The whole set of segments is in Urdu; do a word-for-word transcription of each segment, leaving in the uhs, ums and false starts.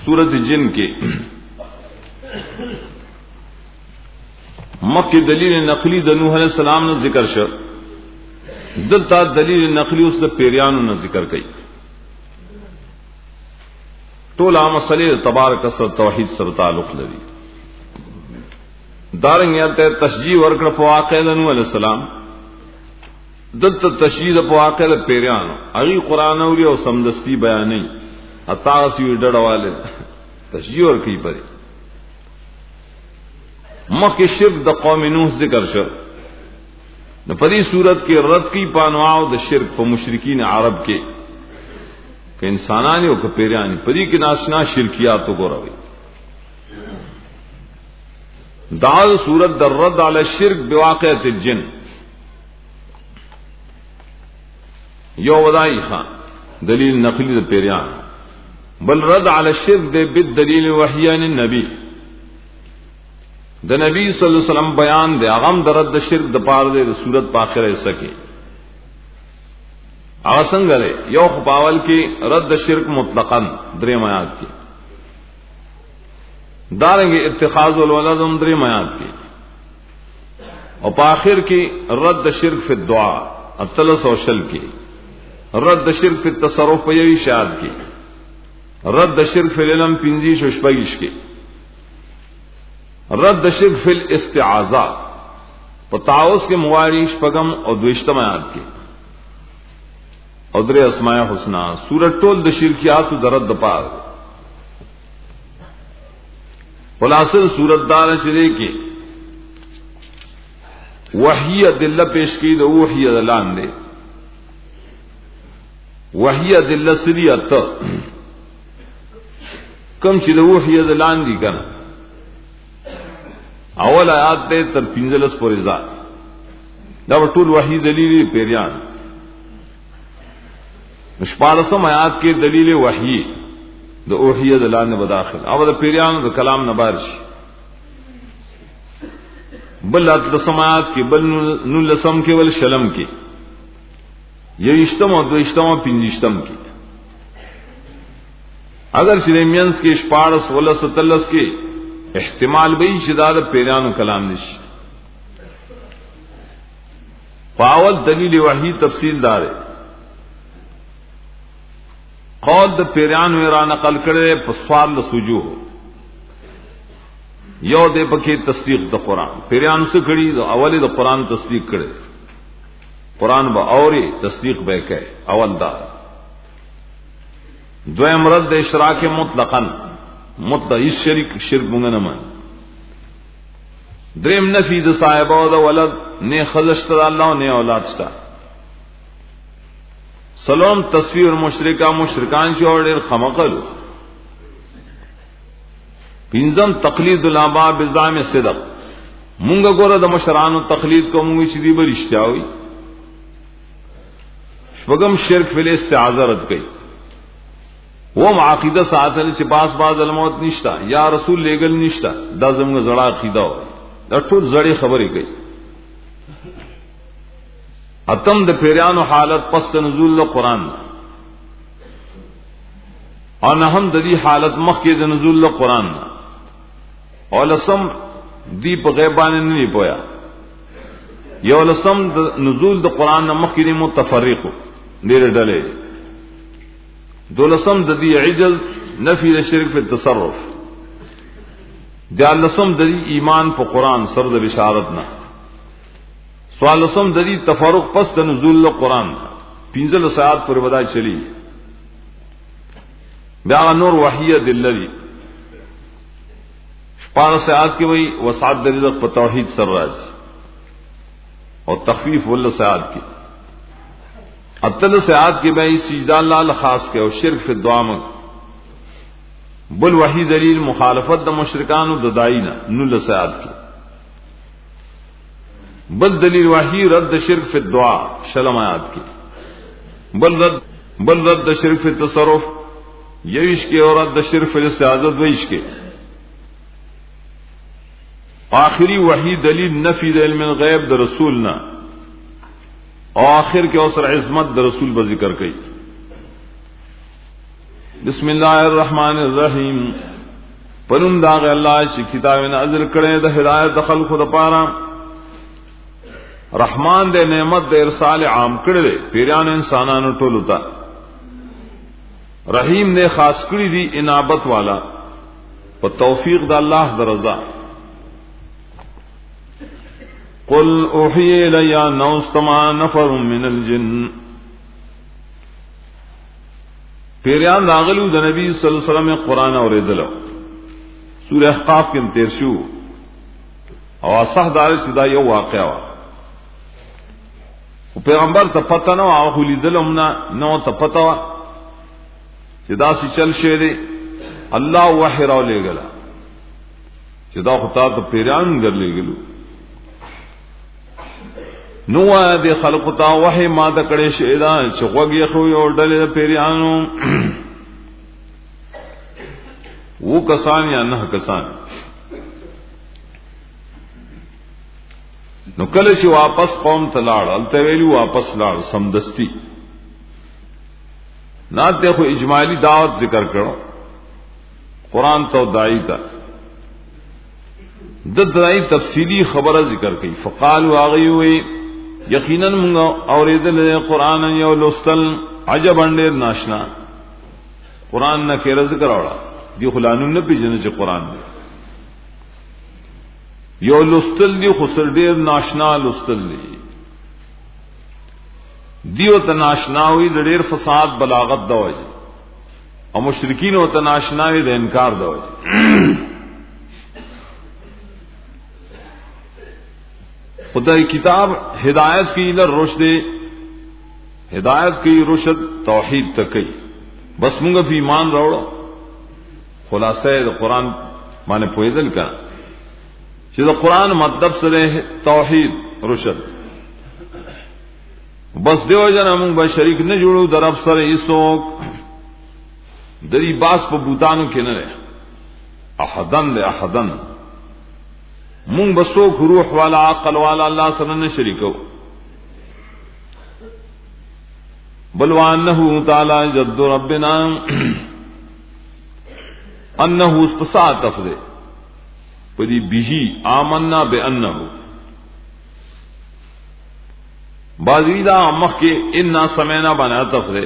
सूरत जिन के मक्की दलील नकली द नूह अलैहि सलाम ने जिक्र श दलता दलील नकली उस पेरियान ने जिक्र कई टोला मसले तबारक सर तौहीद सर ताल्लुक लरी दारंग याते तशजीह वर्कड़ पवाक़े द नूह अलैहि सलाम दत्त तशजीह पवाक़े द पेरियान अगी कुरान औरी और समदस्ती बयान नहीं अतासी डड़ वाले तशजीह और की परी मक्की शिर्क द कौम नूह जिक्र श न पदी सूरत के रद की पानवाओ द शिर्क प मुशरिकीन अरब के के इंसानानी और पेरियानी पदी के नाशना शिरकियात को रवि दाल सूरत द रद अला शिर्क बिवाक़िअत जिन यो वदाई खान दलील नकली द पेरियान बल रद अला शिर्क दे बिद दलील वहियान नबी द नबी सल्लल्लाहु अलैहि वसल्लम बयान दे अगम दरद द शिर्क द पार दे सूरत पाखिर सके आसंगले यो पावल की रद्द शिर्क मुतलकन द्रे मयात की दारेंगे इत्तिखाज वल वलद द्रे मयात की और पाखिर की रद्द शिर्क फिर दुआ अतलस और शल की रद्द शिर्क फिर तसरुफ पयवी शाद की रद्द शिर्क फिर इलम पिंजी शुष्पगिश की रद्द शिर्क फिल इस्तिआज़ा पताउस के मुवारिश पगम और द्विश्तमयात की उदरे अस्माए हुस्ना सूरत टोल द शिरकियात दरद पार खुलासल सूरत दार चले की वही अदिल्ला पेश की दो वही अदलान दे वही अदिल्ला सिरी अत कम चिद वही अदलान दी करना अवल आयात दे तर पिंजलस पर इज़ात दब टूल वही दलील पेरियान मुश्पारसम आयात के दलील वही द ओहिय दलान ने बदाखिल अब द पेरियान द कलाम नबारश बल लसम आयात की बल नुलसम के बल शलम की ये इश्तम और द्विश्तम और पिंजिश्तम की अगर सिरेमियंस के इश्पारस वलस तलस के इख्तिमाल बई शिदाद पेरियान कलाम निश पावल दलील वही तफसीलदार कौल द पेरियान वेरा नकल करे पसवाल सुजू हो यो दे पके तस्दीक द कुरान पेरियान से खड़ी तो अवल द कुरान तस्दीक करे कुरान ब और तस्दीक बह के अवलदार द्वयम रद्द इशराक मुतलकन मुतल इस शरीक शिरक मुंगन मन द्रेम नफी द साहिबा द वलद ने खजश्ता अल्लाह ने औलादस्ता सलोम तस्वीर मुशरिका मुशरिकान चौड़ खमकल पिंजम तकलीद लाबा बिजाम सिदक मुंग गोर द मशरान तकलीद को मुंगी चिदी बरिश्ता हुई शगम शिरक फिले से आजरत गई वो माकीदा साथ से पास बाज अलमौत निश्ता या रसूल लेगल निश्ता दजम जड़ा अकीदा हो अठुर जड़ी खबर गई अतम द पेरियान हालत पस्त नजूल कुरान और नहम ददी हालत मक्के द नजूल कुरान और लसम दीप गैबान नहीं पोया यो लसम नजूल द कुरान मक्के ने मुतफर्रिक देर डले दो लसम ददी इजल नफी द शिरक फिर तसर्रुफ दया लसम ददी ईमान प कुरान सरद बिशारत ना स्वालसम ददी तफारुक पस्त नजूल कुरान पिंजल सात पर बदा चली ब्या नूर वहिय दिल्लरी पार सयाद की वही वसात दरीज़ प तौहीद सर्राज और तखफीफ वल्ल सयाद की अतल सयाद की मैं सीजदान लाल खास के और शिरक फिर दुआमक बुल वही दलील मुखालफत द मुशरिकान ददाईना नुल सयाद की बल दलील वही रद्द शिरक फिर दुआ शलम आयात की बल रद्द बल रद्द शिरक फिर तसरुफ ये इश्क और रद्द शिरक फिर इस्तिआज़त व इश्क आखिरी वही दलील नफी द इल्म गैब द रसूल ना और आखिर के अवसर इस्मत द रसूल ब जिक्र कई بسم الله الرحمن الرحیم پنوم داغ اللہ چی کتاب نازل کرے دا ہدایت دا خلق دا پارا رحمان دے نعمت دے ارسال عام کرے پیران انسانانو ٹولتا رحیم نے خاص کری دی انابت والا و توفیق دا اللہ دا رضا قل اوحی الی نوستما نفر من الجن پیریان داغلو دا نبی صلی اللہ علیہ وسلم قرآن اور دلو سورہ احقاف کے تیر شو او اصح دارش دا یو واقعہ وا پیغمبر ته پته نو هغه لیدلم نه نو ته پته وا چې دا سی چل شه دی الله وحی را لګلا چې دا خطا ته پیران ګرځېګلو نو دې خلق ته وحی ما د کړي شه دا چې وګي خو یو ډلې پیرانو وہ کسان یا نہ کسان نو کله چې واپس قوم ته لاړ الته ویلو واپس لاړ سمدستی ناته خو اجمالی دعوت ذکر کړو قران ته داعی تا د داعی تفصیلی خبره ذکر کړي فقالوا اغيوي یقینا موږ اوریدل قران یو لوستل عجب انډیر ناشنا قران نه کې ذکر اوړه دی خلانو نه پیژنې چې قران دی یو لستل دی خسر ډیر ناشنا لستل دی دیو تناشناوی د ډیر فساد بلاغت دوجه او مشرکین او تناشناوی د انکار دوجه خدای کتاب ہدایت کی الى رشد ہدایت کی رشد توحید تکي بس موږ په ایمان راوړو خلاصه د قران باندې پوهیدل کړه چې د قران مطلب سره توحید رشد بس دیو جن موږ به شریک نه جوړو در رب سره ایسوک دری باس په بوتانو کې نه لري احدن له احدن موږ بسوک روح والا عقل والا الله سره نه شریکو بل وانه تعالی جد ربنا انه اسپسات افده پدی بیہی آمنا بے انه بازیدہ مخ کے انا سمینا بنا تفده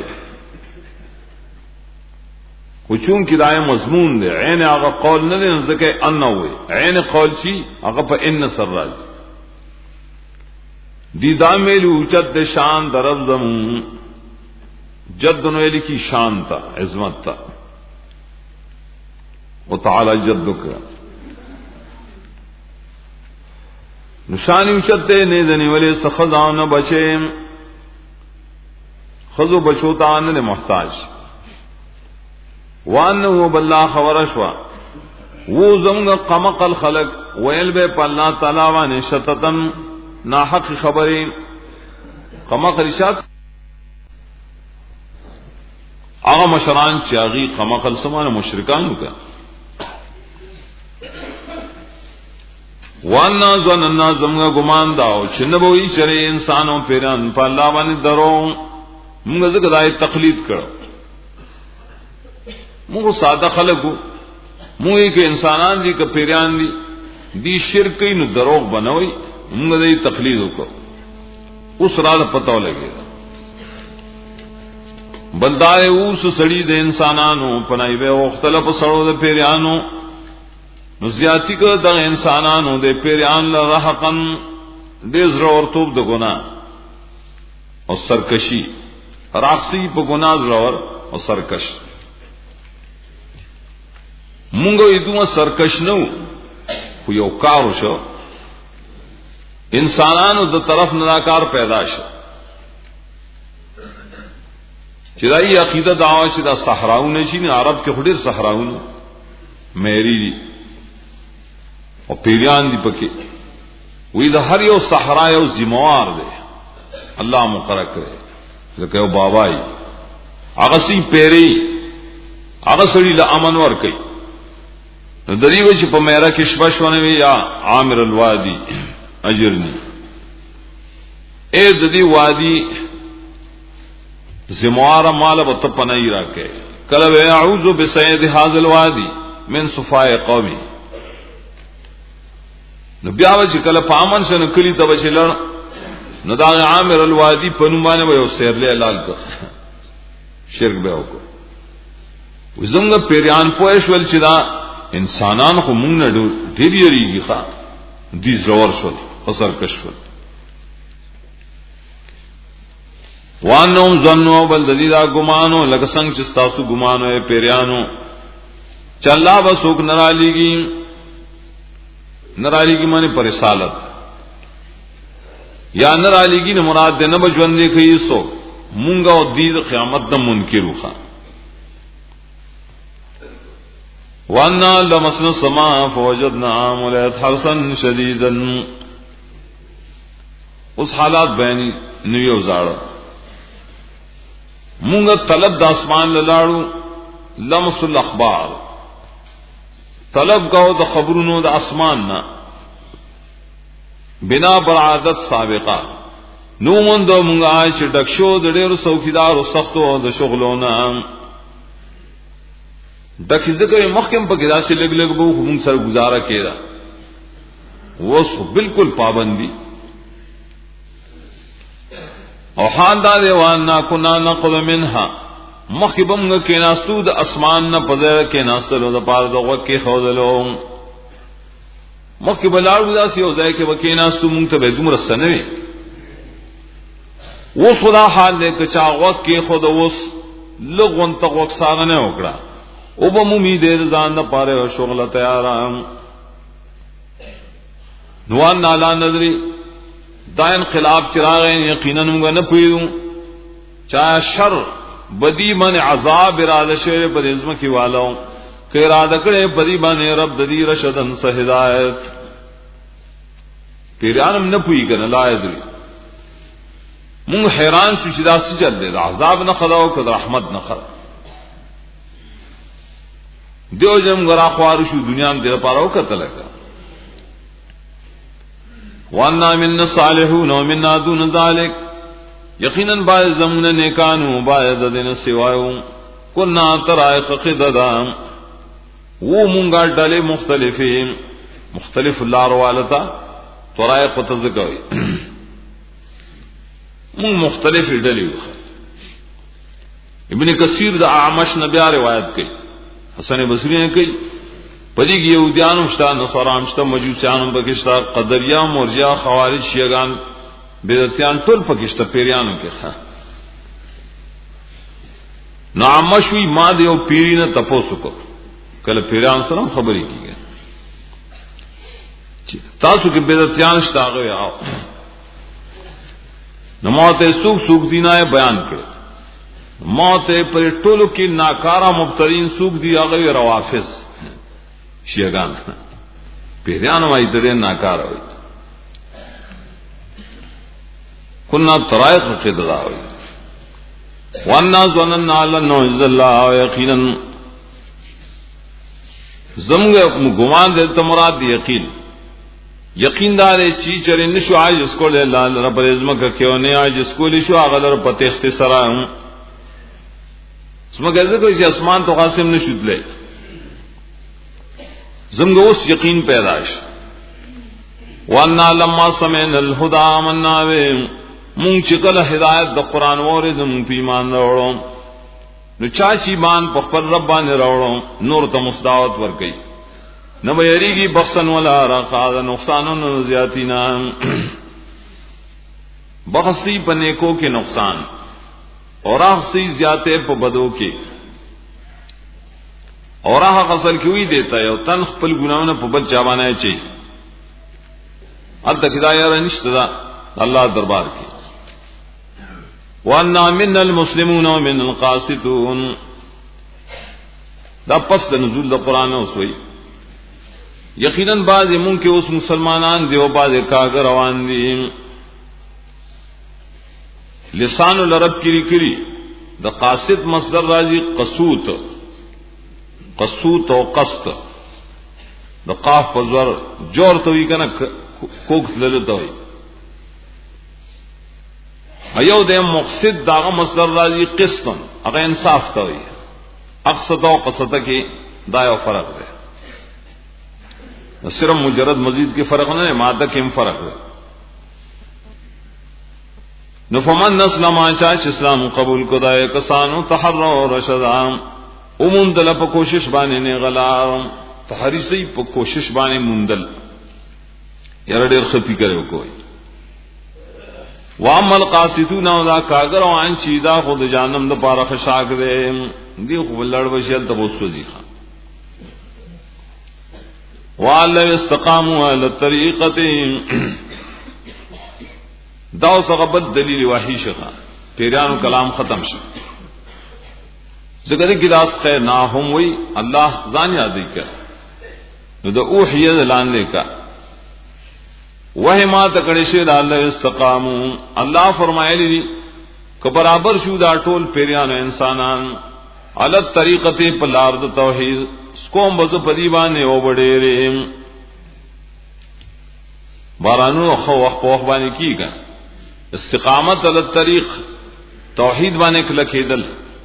کچون کی دائے مضمون دے عین آغا قول نہ دے نزدکے انه ہوئے عین قول چی آغا پا ان سر راز دی دامیلی اوچت دے شان درب زمون جد نویلی کی شان تا عظمت تا وتعالى جدك نشانی اوچتے نے دنی والے سخزان بچے خذو بچوتان نے محتاج وانه بالله خبرشوا وہ زمغ قمق الخلق ویل بے اللہ تعالی وان شتتن ناحق خبریں قمق رشاد اغه مشران چاغي قمق السمان مشرکان کا وانا ظننا زمغا گمان داو چې نبوي چره انسانو پیران په الله باندې درو موږ زګ دای تقلید کړو موږ ساده خلکو موږ کې انسانان دي که پیران دي دي شرک نو دروغ بنوي موږ دای تقلید وکړو اوس را پته ولګي بلدای اوس سړی د انسانانو پنای به مختلف سړو د پیرانو نو زیاتی کو د انسانانو د پیران له رحقن د زړه ورتوب د ګناه او سرکشي راخصي په ګناه زړه او سرکش مونږ یې دوه سرکش نو خو یو کار وشو انسانانو د طرف ناکار پیدا شو چې دای عقیده دعوا چې دا صحراونه شي نه عرب کې خډیر صحراونه مېری دي او پیریان دی پکې وې د هر یو صحرا یو ذمہوار دی الله مقرر کړي ځکه یو بابای هغه سي پیری هغه سړي له امن ور کوي نو دریو چې په میرا کې شپشونه وی یا عامر الوادی اجرنی اے د دې وادي ذمہوار مال به ته پنای راکې کله اعوذ بسید هذا الوادي من صفاء قومي نو بیا چې کله پامن شنه کلی ته بچلر نو دا عامر الوادي په نومانه وي او سیرله لال کو شرک به وکړو وزنګ پیریان پوښول چې دا انسانان خو مونږ نه ډېر یریږي ښا دي زور شول اثر کشف وانهم ظنوا بل دلیلا ګمانو لکه څنګه چې تاسو ګمانو یې پیریانو چلا وسوک نرالیږي نرالیږي معنی پر رسالت یا نرالیږي نه مراد ده نه بجوندې کوي سو مونږ او دې قیامت د منکرو ښا وانا لمسنا السماء فوجدنا ملئت حرسا شديدا اس حالات بیانی نیو زاړه مونږ طلب د اسمان لاړو لمس الاخبار طلب کو د خبرونو د اسمان نه بنا بر عادت سابقه نو مونږ د مونږه عاش ډک شو د ډېر څوکیدار او سختو د شغلونو دکې ځکه محکم په ګراسي لګ لګ بو موږ سره گزاره کړه وس بالکل پابندي او خاندان دیوان کنا نقل منها مخبم کې ناسو د اسمان نه پځه کې ناسلو د پاره دغه کې خودلو مخکې بلاړو داسې یو ځای کې وکې ناسو موږ ته به دومره سنوي وس خدا حال دې چې هغه کې خود وس لغون تغوک ساغنه وکړه او به مومي دې ځان نه پاره شغله تیارام نوان نالا نظری دا انقلاب چراغ یقینا موږ نه پویو چا شر بدی من عذاب اراده شعر پر ازم کی والو کہ اراده کړي بدی باندې رب د دې رشدن سه هدایت پیرانم نه پوی کنه لا ادري موږ حیران شو چې دا څه چل دی عذاب نه خداو کړه رحمت نه خداو دیو جم غرا خوار شو دنیا دې لپاره وکړه لکه وانا من صالحون ومن دون ذلك یقینا بعض زمونه نیکانو بعض دین سیوایو کنا طرائق قددا و مونږه ډلې مختلفین مختلف لار والتا طرائق تذکوي مون مختلف ډلې ابن کثیر د اعمش نه بیا روایت کوي حسن بصری نے کوي پدې کې يهوديانو شته نصارام شته مجوسيانو پکشته قدریا مرجیا خوارج شیعاګان بدعتيان ټول پکشته پیریانو کې نامشوي ما دې او پیرینه تپوسو کو کله پیران سره خبرې کیږي تاسو کې بدعتيان شته هغه آو نو ماته سوق سوق دینه بیان کړ ماته پر ټولو کې ناکارا مبترین سوق دی هغه روافض شیعاګان پیرانو وايي ته ناکار وي كنا طرائق قددا وي وانا ظننا لن نعز الله يقينا زمغه ګمان دې ته مراد یقین یقین دار چی چرې نشو عاجز کول الله رب عزت کېو نه عاجز کول شو هغه در په اختصارا سمګه زه کوم چې اسمان تو قاسم نشودلې زمغه اوس یقین پیدا شي وانا لما سمعنا الهدى آمنا به مونږ چې کله هدایت د قران اوریدم په ایمان راوړم نو چا چې ایمان په خپل رب باندې راوړم نور ته مصداوت ورکړي نو یریږي بخسن ولا راقا نقصانونو زیاتینا بخسی په نیکو کې نقصان اور اخسی زیاته په بدو کې اور هغه اصل کې وی دیتا یو تن خپل ګناونه په بل چا باندې چي الته هدايه رنشت دا الله دربار کې وانا من المسلمون ومن القاسطون دا پس د نزول د قران اوس وی یقینا بعض مونږ کې اوس مسلمانان دی او بعض کاغ روان دي لسان العرب کې لري د قاصد مصدر راځي قصوت قصوت او قصد د قاف په زور جوړ ته وی کنه کوک تلل ته وی ایو د مقصد داغه مصدر راځي قسط هغه انصاف ته وی اقصد او قصد کې دا یو فرق دی صرف مجرد مزید کې فرق نه ماده کې هم فرق دی نو فمن نسلم چا اسلام قبول کدای کسانو تحرر رشدا اومندل په کوشش باندې نه غلار تحریسی په کوشش باندې مندل یاره ډیر خفي کړو کوی وعمل قاسطون ذا کاغر وان چی دا خود جانم د پاره خشاک دے دی خو لړ وشل تبوسو زیخه وعلى استقاموا على الطريقه دا څنګه دلیل وحی شخه پیرانو کلام ختم شو زګری ګلاس خیر نہ هم وی الله ځان یاد کړ نو د اوحی اعلان لیکا وه ما تکړه شه د الله استقامو الله فرمایلی دي که برابر شو دا ټول پیرانو انسانان على الطريقه په لار د توحید کوم بز پدی باندې او وړېره بارانو خو وخت په وخت باندې کیږي استقامت علی الطریق توحید باندې کله کېدل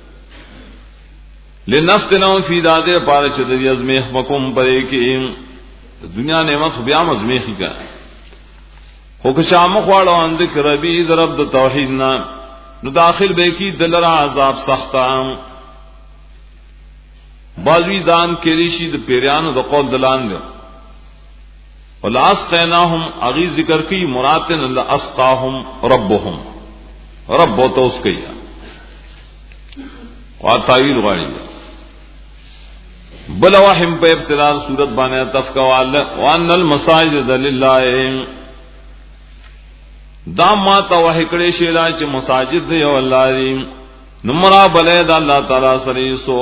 لنفتنهم فی داده پاره چې د ازمیخ مکم پرې کې دنیا نعمت بیا مزمیخی کا خو که شام خواړو ان ذکر ربی رب د توحید نه نو داخل به کی دلرا عذاب سختام بازوی دان کېږي شي د پیرانو د قول دلان دی ولاس قیناهم اغي ذکر کی مراتن الله اسقاهم ربهم رب توس کیا وا تعویل غاړي بل وهم په ابتداء صورت باندې تفقوال وان المساجد لله دا ما ته وه کړي شي لا چې مساجد دی او الله دی نمرا بلې دا الله تعالی سره سو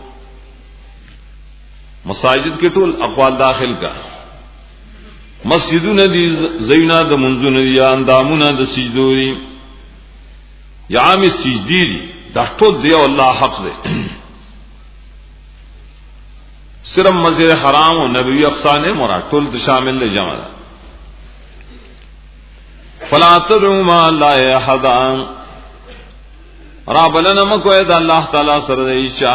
مساجد کې ټول اقوال داخل کا مسجدونه دي زینا د منځونه دي اندامونه د سجدو دي یا عام سجدي دي دا ټول دی الله حق دی صرف مسجد حرام او نبوي اقصان مراد ټول شامل له جمع فلا تدعوا ما لا احد رب لنا مکو اې د الله تعالی سره دی چې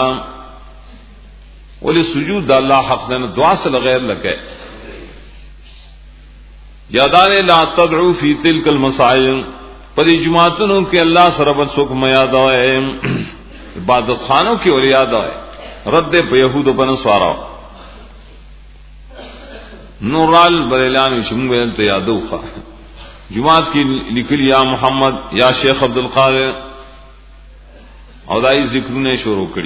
ولې سجود د الله حق نه دعا سره غیر لکه یادانه لا تدعو فی تلک المساجد پر جماعتونو کې الله سره بل څوک میا دا عبادت خانو کې ور یاد ہے رد په يهودو بن سوارا نورال بریلان شمول ته یادو ښه جماعت کې لیکل یا محمد یا شیخ عبد القادر او دای ذکرونه شروع کړي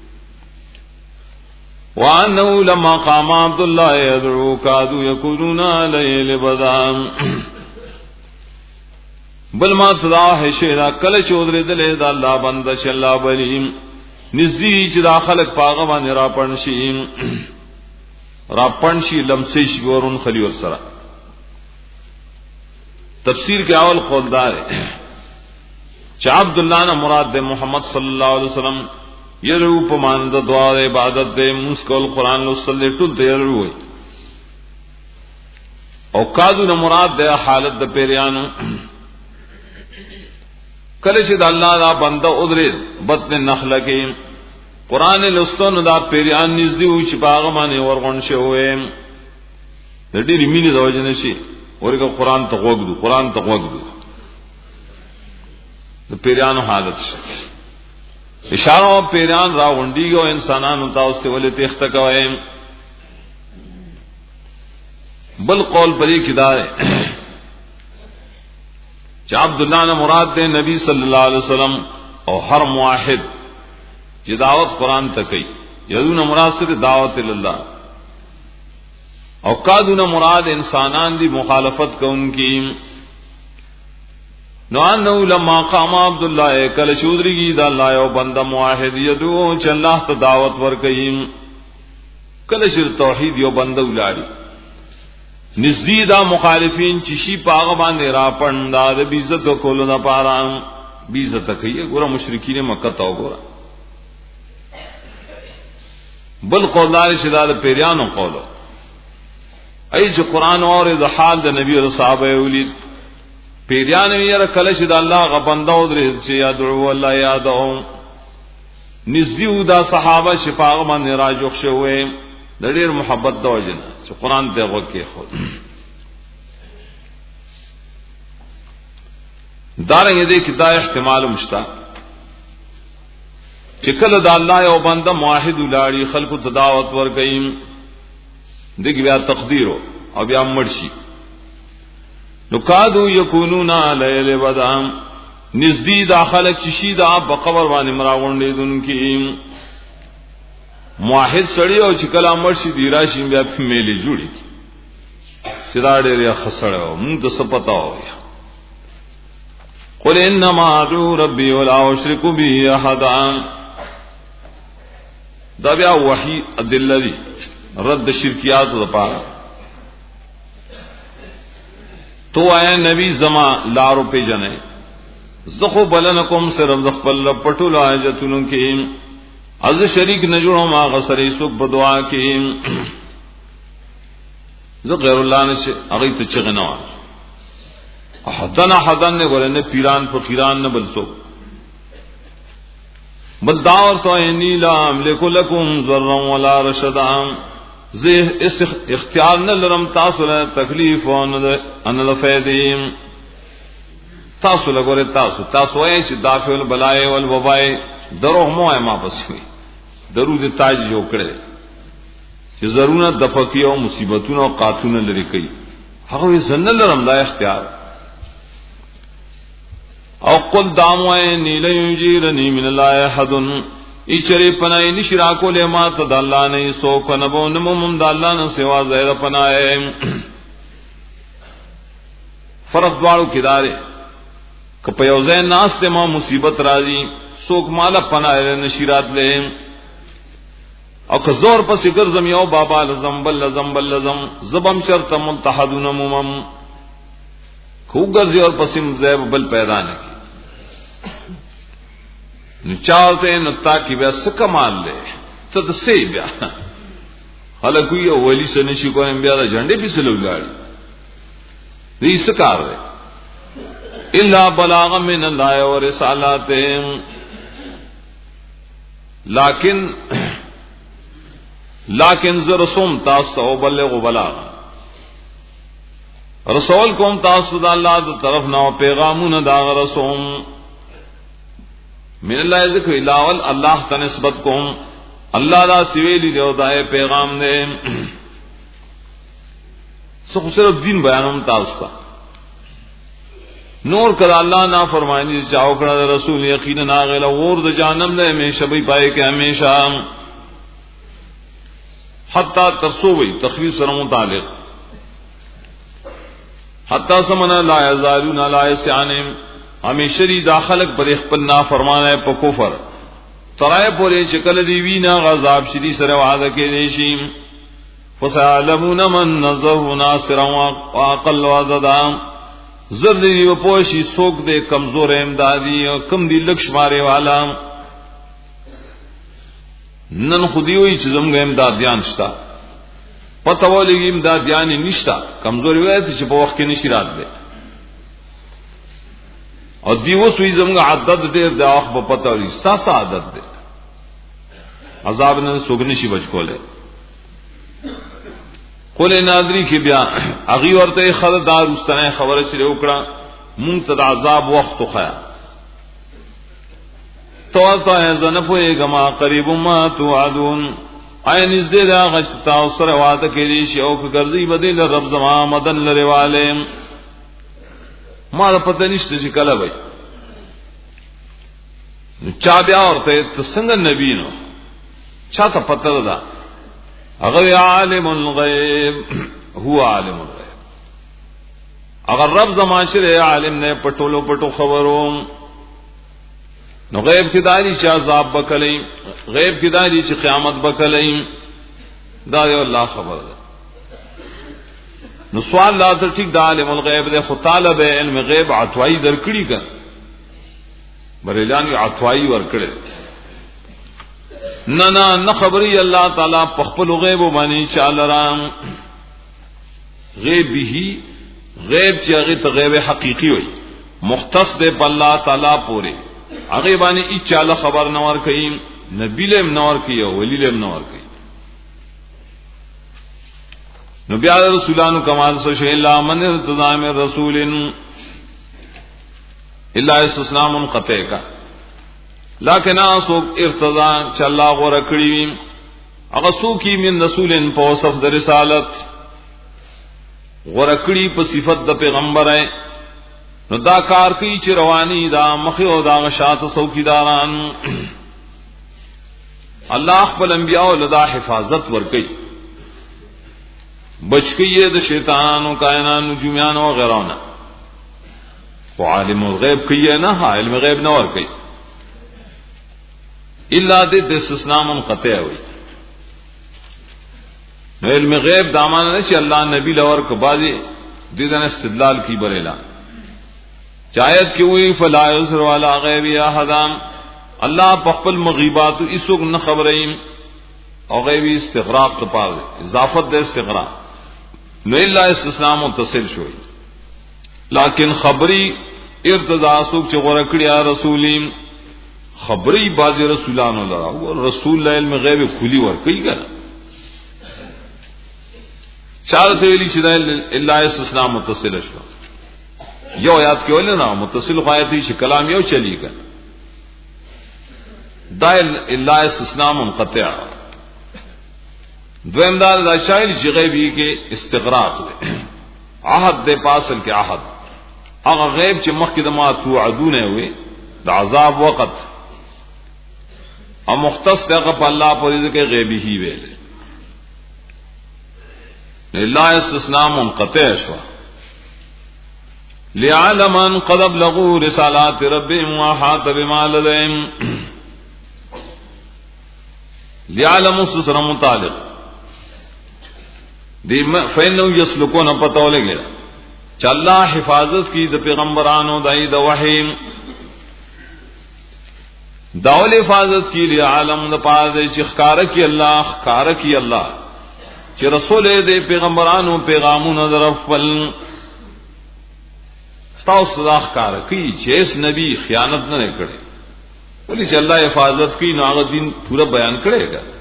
وانه لما قام عبد الله يدعو كادوا يكونون عليه لبدان بل ما تدا ہے شیرا کله چودره دله دا الله بنده ش الله بلیم نزدې چې داخلك پاغه باندې را پړنشي را پړنشي لمسې شي ورون خلی ور سره تفسیر کې اول قول دار چې عبد الله نه مراد د محمد صلی الله علیه وسلم یلو په مانند دعا او عبادت د مسکل قران لو صلی ټول دی یلو او کادو نه مراد د حالت د پیریانو کله چې د الله دا بنده اودره بطن نخله کې قران لستون دا پیریان نږدې و چې باغ باندې ورغون شوې د دې مینې د وجنه شي ورګه قران ته وګدو قران ته وګدو د پیریانو حالت شي اشاره پیران را غونډیږي انسانانو تاسو ولې تخته کوي بل قول پرې کې دا چې عبد الله نے مراد دے نبی صلی اللہ علیہ وسلم او ہر موحد چې دعوت قران ته کوي یذون مراد سے دعوت اللہ او قادون مراد انسانان دی مخالفت کوونکی نو انه لما قام عبد الله کل شودرگی دا الله او بنده موحد یدعو چې الله ته دعوت ورکړي کله چې توحید یو بنده ولاړي نزدې دا مخالفین چې شي پاغه باندې را پندا د بیزت کولو نه پاره بیزت کوي ګوره مشرکین مکه ته وګوره بل قولدار شداد پیریانو قولو ای چې قران اور د حال د نبی او صحابه ولید پیریان یې کله چې د الله غ بنده او درې چې یادعو الله یادو نزدیو دا صحابه شفاغ باندې راجوخ شوې د ډېر محبت د وجنه چې قران ته وکي خو دارنګ دې کې دا احتمال مشتا چې کله د الله یو بنده موحد لاړی خلکو تداوت ورګیم دغه بیا تقدیر او بیا مرشي نو کادو یکونون لیل بدام نزدې داخله چې شي دا په قبر باندې مراغونډې دن کې موحد سړی او چې کله مرشي دی راشي بیا په میلي جوړي چې دا ډېر خسړو موږ ته سپتا وایي قل انما ادعو ربي ولا اشرك به احد دا بیا وحی ادله دی رد شرکیات لپاره تو اے نبی زما لارو په جنې زخو بلنکم صرف خپل پټول حاجتونو کې از شریک نه جوړو ما غسرې سوک په دعا کې ز غیر الله نشه هغه ته چغنوا حدن حدن نے ورنه پیران فقیران نه بل سو بل داور تو انی لا املک لکم ضرا ولا رشدا زه اس اختیار نه لرم تاسو له تکلیف او ان الفیدیم تاسو له ګوره تاسو تاسو یې چې دافع البلاء والوباء دروغ مو ما پس وي درود تاج جو کړي چې ضرورت د فقې او مصیبتونو او قاتونه لري کوي هغه زنه لرم دا اختیار او قل داموئے نیل یجیرنی من اللہ احد ایچری پنائی نشرا کو لے ما تد اللہ نہیں سو کنبو نمومم دا اللہ نے سوا زہر پنائے فرق دوارو کدارے کپا یوزین ناس تے ما مصیبت راضی سوک مالا پنائے نشیرات لے او که زور پس گرزم یو بابا لزم بل لزم بل لزم زبم شرط ملتحدون ممم کو گرزی اور پسیم زیب بل پیدا نکی نو چاہتے نتا کی بیا سکمال لے تد سی بیا حالا کوئی اولی سنشی کوئیں بیا دا جھنڈے بھی سلو لاری دی سکار رہے اللہ بلاغ من اللہ و رسالاتیں لیکن لیکن زرسوم تاستا و بلغ بلاغ رسول کوم تاسو د الله د طرف نو پیغامونه دا رسوم من الله ذکر الاول الله ته نسبت کوم الله دا سویلی دی دا پیغام دے سو صرف دین بیانوم تاسو نور کړه الله نا فرمانی چاو کړه رسول یقینا غل اور د جهنم نه همیشه به پای کې همیشه حتا تسوی تخویف سره متعلق حتی سمنا لا یزالون لا یسعنم ہمیشہ دی داخلک پر خپل نافرمانه په کفر ترای پورې شکل دی وینا غضب شدی سره وعده کې دیشي فسالمون من نظر ناصرا واقل وعدا زردی و پوشی سوک دے کمزور امدادی او کم دی لکش مارے والا نن خودی وی چې زموږ امدادیان شتا پتہ ولګي امدادیان نشتا کمزوري وایي چې په وخت کې نشي راتله او دیو سوی زموږ عادت ډېر د اخ په پتہ ولې ساسا عادت ده عذاب نه سوګنی شي بچ کوله قول نادری کې بیا اغي ورته خدای واستنه خبره چره وکړه مونږ ته عذاب وخت خو تو ته زنه په گما قریب ما توعدون عین از دې دا غچ تاسو سره وعده کړی شی او ګرځي بدل رب زما مدن لري والے ما پته نشته چې کله وای نو چا بیا ورته څنګه نبی نو چاته پته ده هغه عالم الغیب هو عالم الغیب اگر رب زما شری عالم نه پټولو پټو خبرو نو غیب کی داری چې عذاب بکلیم غیب کی داری چې قیامت بکلیم دا یو الله خبر ده نو سوال لا تر ټیک د عالم الغیب ده خو طالب علم غیب عطوائی درکړي کړه بریلان یو عطوائی ورکړي نه نه نه خبري الله تعالی په خپل غیب باندې چاله رام غیب به غیب چې هغه ته غیب حقيقي وي مختص ده په الله تعالی پوره هغه باندې اچاله خبر نه ور کوي نبی له نور کی او ولی له نور کی نو بیا رسولانو کمال سو شی الا من ارتضى من رسول الا استثناء منقطع کا لکن اسو ارتضى چ الله غره کړی هغه سو کی من رسول په وصف د رسالت غره کړی په صفت د پیغمبر نو دا کار کوي چې رواني دا مخه او دا غشات څوکیداران الله خپل انبیاء او لدا حفاظت ور کوي بچکیه د شیطانانو کائنانو جمیانو غیرانو او عالم الغیب کیه نه علم غیب نه ور کوي الا د استثناء منقطع وي علم غیب دامن نه چې الله نبی لور کو بازي د دې استدلال کی بر اعلان چایت کی ہوئی فلا یسر والا غیب احد الله په خپل مغیبات ایسوک نه خبرین او غیبی استغراق ته پاره اضافت د استغراق نو الا استثناء متصل شوی لیکن خبری ارتضا سوک چې غره کړی رسولین خبری باز رسولانو لرا رسول علم غیب کلی ور کوي ګره چارته ویلی چې الا استثناء متصل شو یو آیات کې ولنه متصل آیاتي چې کلام یو چلی ګره دایل الا استثناء منقطع دویم دا د شایل چې غیبی کې استغراق ده عهد د پاسل کې عهد هغه غیب چې مخکې د ما توعدونه وي د عذاب وخت او مختص دغه په الله په دې کې غیبی هی ویل الا استثناء منقطع شو لعلم ان قد ابلغوا رسالات ربهم واحاط بما لديهم لعلم سسر متعلق دی فینو یسلکون پتہ لګی چې الله حفاظت کی د پیغمبرانو دای د وحی داول حفاظت کی لعلم د پاره چې ښکار کی الله ښکار کی الله چې رسول دې پیغمبرانو پیغامونه درفل تاسو دا ښکار کی چې اس نبی خیانت نه کړي ولی چې الله حفاظت کی نو هغه دین پورا بیان کړي گا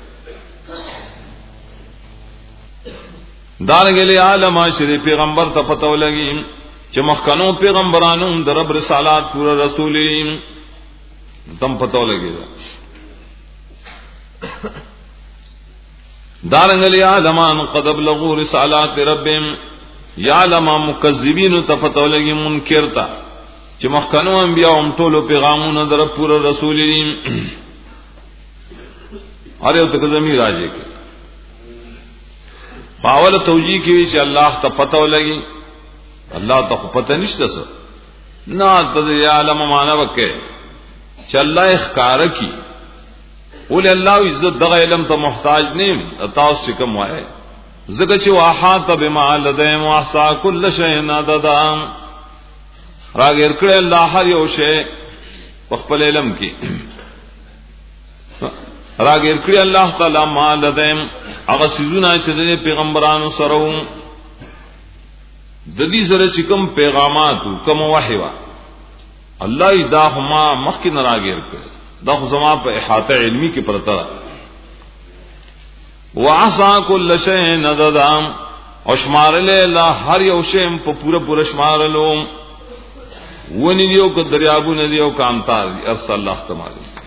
دارنګلی عالم عاشر پیغمبر ته پته ولګي چې مخکنو پیغمبرانو د رب رسالات پورا رسولین تم پته ولګي دارنګلی عالم ان قد بلغوا رسالات ربهم یعلم مکذبین ته پته ولګي منکر تا چې مخکنو انبیاء هم ټول پیغامونه در پورا رسولین اره ته زمي راځي کې باول توجیه کوي چې الله ته پته ولګي الله ته پته نشته څه نه ته یعلم معنا وکي چې الله اخکار کی ول الله عزت دغه علم ته محتاج نیم تاسو کوم وای زګه چې واحات بما لدیم واحصا كل شيء عددا راګر کړه الله هر یو شی په خپل علم کې راګر کړه الله تعالی ما لدیم هغه سيزونه چې د پیغمبرانو سره د دې سره چې کوم پیغامات کوم وحی وا الله دا هما مخکې نه راګر کړ دا خو زما په احاطه علمي کې پرتا وعصا كل شيء عددا او شمارل الله هر یو شی په پوره پوره شمارلو ونی دیو کو دریابو ندیو کامتار ارسل الله تعالی